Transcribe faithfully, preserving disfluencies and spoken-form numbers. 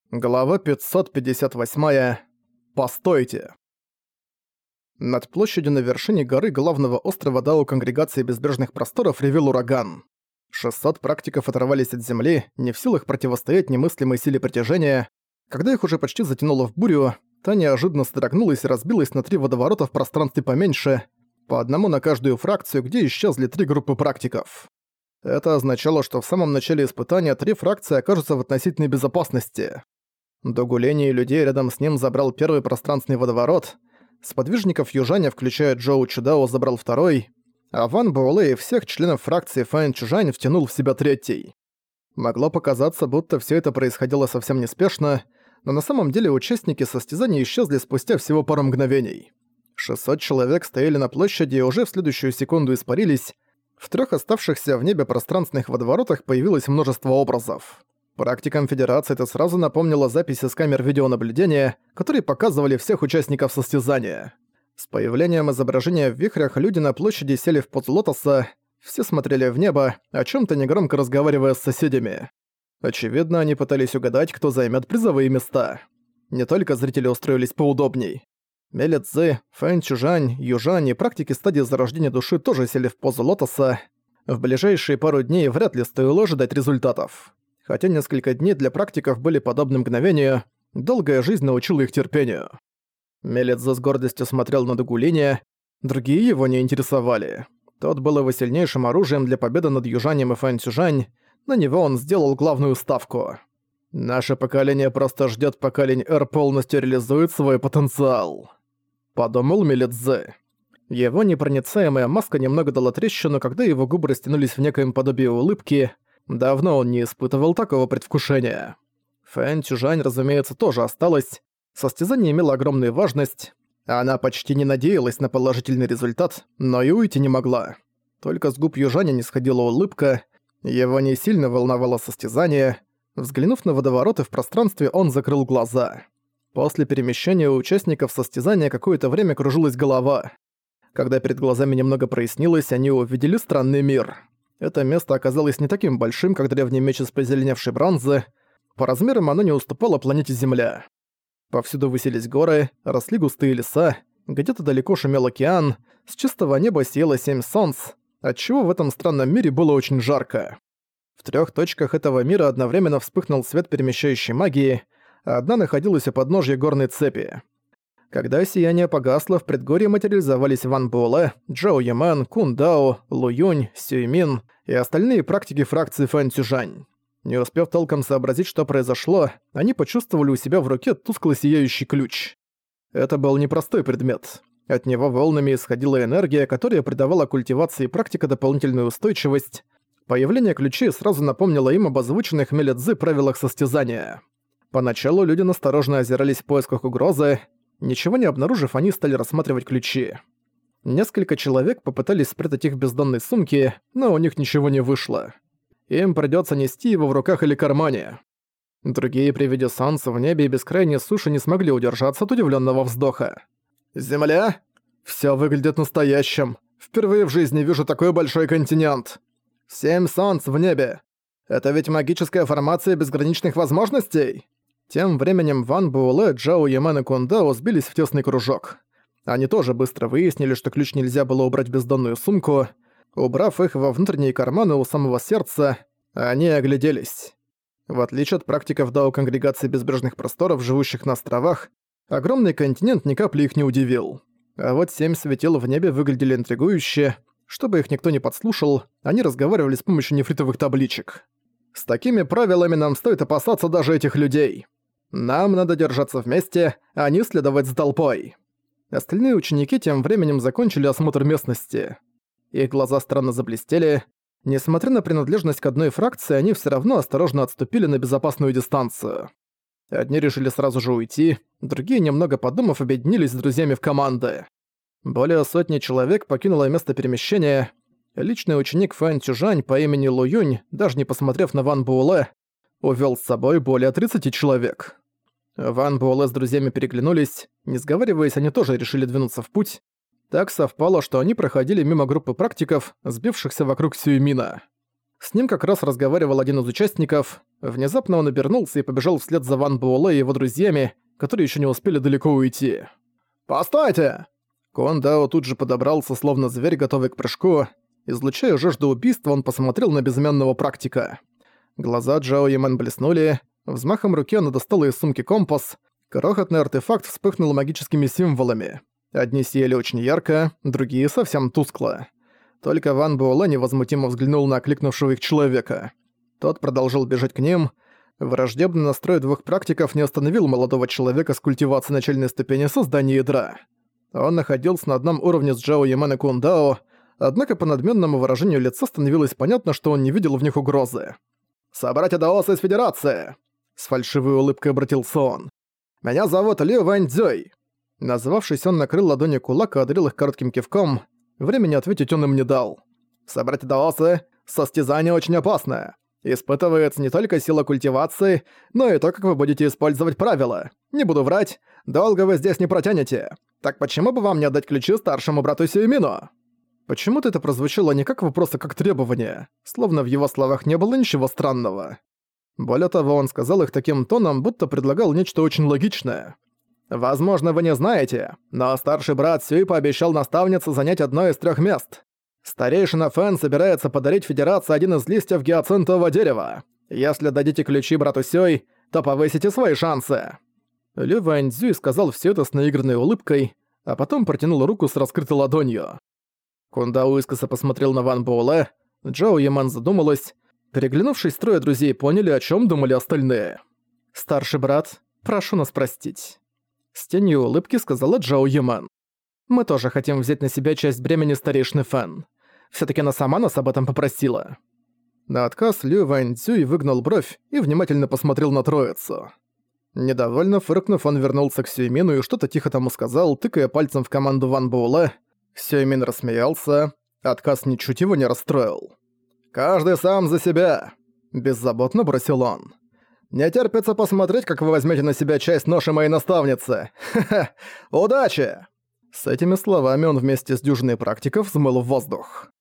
Глава пятьсот пятьдесят восемь. Постойте. Над площадью на вершине горы главного острова Дао Конгрегации Безбрежных Просторов ревел ураган. шестьсот практиков оторвались от земли, не в силах противостоять немыслимой силе притяжения. Когда их уже почти затянуло в бурю, та неожиданно содрогнулась и разбилась на три водоворота в пространстве поменьше, по одному на каждую фракцию, где исчезли три группы практиков. Это означало, что в самом начале испытания три фракции окажутся в относительной безопасности. До гуляния людей рядом с ним забрал первый пространственный водоворот, сподвижников южаня, включая Джоу Чудао, забрал второй, а Ван Буэлэ и всех членов фракции Фэн Чжань втянул в себя третий. Могло показаться, будто всё это происходило совсем неспешно, но на самом деле участники состязаний исчезли спустя всего пару мгновений. шестьсот человек стояли на площади и уже в следующую секунду испарились. В трёх оставшихся в небе пространственных водоворотах появилось множество образов. Практикам Федерации это сразу напомнило записи с камер видеонаблюдения, которые показывали всех участников состязания. С появлением изображения в вихрях люди на площади сели в позу лотоса, все смотрели в небо, о чём-то негромко разговаривая с соседями. Очевидно, они пытались угадать, кто займет призовые места. Не только зрители устроились поудобней. Меле Цзы, Фэн Чжань, Южань и практики стадии зарождения души тоже сели в позу лотоса. В ближайшие пару дней вряд ли стоило ожидать результатов. Хотя несколько дней для практиков были подобны мгновению, долгая жизнь научила их терпению. Меле Цзы с гордостью смотрел на Дагулиня, другие его не интересовали. Тот был его сильнейшим оружием для победы над Южанем и Фэн Цзюжань, на него он сделал главную ставку. «Наше поколение просто ждёт, пока Линь-Эр полностью реализует свой потенциал», — подумал Меле Цзы. Его непроницаемая маска немного дала трещину, когда его губы растянулись в некоем подобии улыбки. Давно он не испытывал такого предвкушения. Фэн Цзюжань, разумеется, тоже осталась. Состязание имело огромную важность. Она почти не надеялась на положительный результат, но и уйти не могла. Только с губ Южаня не сходила улыбка. Его не сильно волновало состязание. Взглянув на водовороты в пространстве, он закрыл глаза. После перемещения у участников состязания какое-то время кружилась голова. Когда перед глазами немного прояснилось, они увидели странный мир. Это место оказалось не таким большим, как древний меч из позеленевшей бронзы. По размерам оно не уступало планете Земля. Повсюду высились горы, росли густые леса, где-то далеко шумел океан, с чистого неба сияло семь солнц, отчего в этом странном мире было очень жарко. В трёх точках этого мира одновременно вспыхнул свет перемещающей магии, а одна находилась у подножья горной цепи. Когда сияние погасло, в предгорье материализовались Ван Буэлэ, Джоу Ямэн, Кун Дао, Лу Юнь, Сюй Мин и остальные практики фракции Фэн Цзюжань. Не успев толком сообразить, что произошло, они почувствовали у себя в руке тускло сияющий ключ. Это был непростой предмет. От него волнами исходила энергия, которая придавала культивации практика дополнительную устойчивость. Появление ключей сразу напомнило им об озвученных Меле Цзы правилах состязания. Поначалу люди настороженно озирались в поисках угрозы. Ничего не обнаружив, они стали рассматривать ключи. Несколько человек попытались спрятать их в бездонной сумке, но у них ничего не вышло. Им придётся нести его в руках или кармане. Другие при виде солнца в небе и бескрайней суши не смогли удержаться от удивлённого вздоха. «Земля? Всё выглядит настоящим. Впервые в жизни вижу такой большой континент. Семь солнц в небе. Это ведь магическая формация безграничных возможностей?» Тем временем Ван Буэлэ, Джао Ямэн и Кун Дао сбились в тесный кружок. Они тоже быстро выяснили, что ключ нельзя было убрать в бездонную сумку. Убрав их во внутренние карманы у самого сердца, они огляделись. В отличие от практиков Дао Конгрегации Безбрежных Просторов, живущих на островах, огромный континент ни капли их не удивил. А вот семь светил в небе выглядели интригующе. Чтобы их никто не подслушал, они разговаривали с помощью нефритовых табличек. «С такими правилами нам стоит опасаться даже этих людей. Нам надо держаться вместе, а не следовать за толпой». Остальные ученики тем временем закончили осмотр местности. Их глаза странно заблестели. Несмотря на принадлежность к одной фракции, они всё равно осторожно отступили на безопасную дистанцию. Одни решили сразу же уйти, другие, немного подумав, объединились с друзьями в команды. Более сотни человек покинуло место перемещения. Личный ученик Фэн Цзюжань по имени Лу Юнь, даже не посмотрев на Ван Буэлэ, увёл с собой более тридцати человек. Ван Буэлэ с друзьями переглянулись, не сговариваясь, они тоже решили двинуться в путь. Так совпало, что они проходили мимо группы практиков, сбившихся вокруг Сюймина. С ним как раз разговаривал один из участников. Внезапно он обернулся и побежал вслед за Ван Буэлэ и его друзьями, которые еще не успели далеко уйти. «Постойте!» Куан Дао тут же подобрался, словно зверь, готовый к прыжку. Излучая жажду убийства, он посмотрел на безымянного практика. Глаза Джао Ямэн блеснули. Взмахом руки она достала из сумки компас. Крохотный артефакт вспыхнул магическими символами. Одни сияли очень ярко, другие совсем тускло. Только Ван Буэлэ невозмутимо взглянул на окликнувшего их человека. Тот продолжил бежать к ним. Враждебный настрой двух практиков не остановил молодого человека с культивацией начальной ступени создания ядра. Он находился на одном уровне с Джао Ямэн и Куан Дао, однако по надменному выражению лица становилось понятно, что он не видел в них угрозы. «Собратья даосы из Федерации!» С фальшивой улыбкой обратился он. «Меня зовут Лю Вэнь Цзюй!» Назвавшись, он накрыл ладонью кулак и одарил их коротким кивком. Времени ответить он им не дал. «Собратья даосы, состязание очень опасное. Испытывается не только сила культивации, но и то, как вы будете использовать правила. Не буду врать, долго вы здесь не протянете. Так почему бы вам не отдать ключи старшему брату Сюймину?» Почему-то это прозвучало не как вопрос, а как требование, словно в его словах не было ничего странного. Более того, он сказал их таким тоном, будто предлагал нечто очень логичное. «Возможно, вы не знаете, но старший брат Сюй пообещал наставнице занять одно из трех мест. Старейшина Фэн собирается подарить Федерации один из листьев гиацинтового дерева. Если дадите ключи брату Сюй, то повысите свои шансы». Лю Вэньцзюй сказал все это с наигранной улыбкой, а потом протянул руку с раскрытой ладонью. Куан Дао искоса посмотрел на Ван Буэлэ, Джао Ямэн задумалась. Переглянувшись, трое друзей поняли, о чем думали остальные. «Старший брат, прошу нас простить». С тенью улыбки сказала Джао Ямэн. «Мы тоже хотим взять на себя часть бремени старейшины Фэн. Всё-таки она сама нас об этом попросила». На отказ Лю Вэньцзюй выгнал бровь и внимательно посмотрел на троицу. Недовольно фыркнув, он вернулся к Сюймину и что-то тихо тому сказал, тыкая пальцем в команду Ван Буэлэ. Сюймин рассмеялся, отказ ничуть его не расстроил. «Каждый сам за себя!» – беззаботно бросил он. «Не терпится посмотреть, как вы возьмете на себя часть ноши моей наставницы! Ха-ха! Удачи!» С этими словами он вместе с дюжиной практиков взмыл в воздух.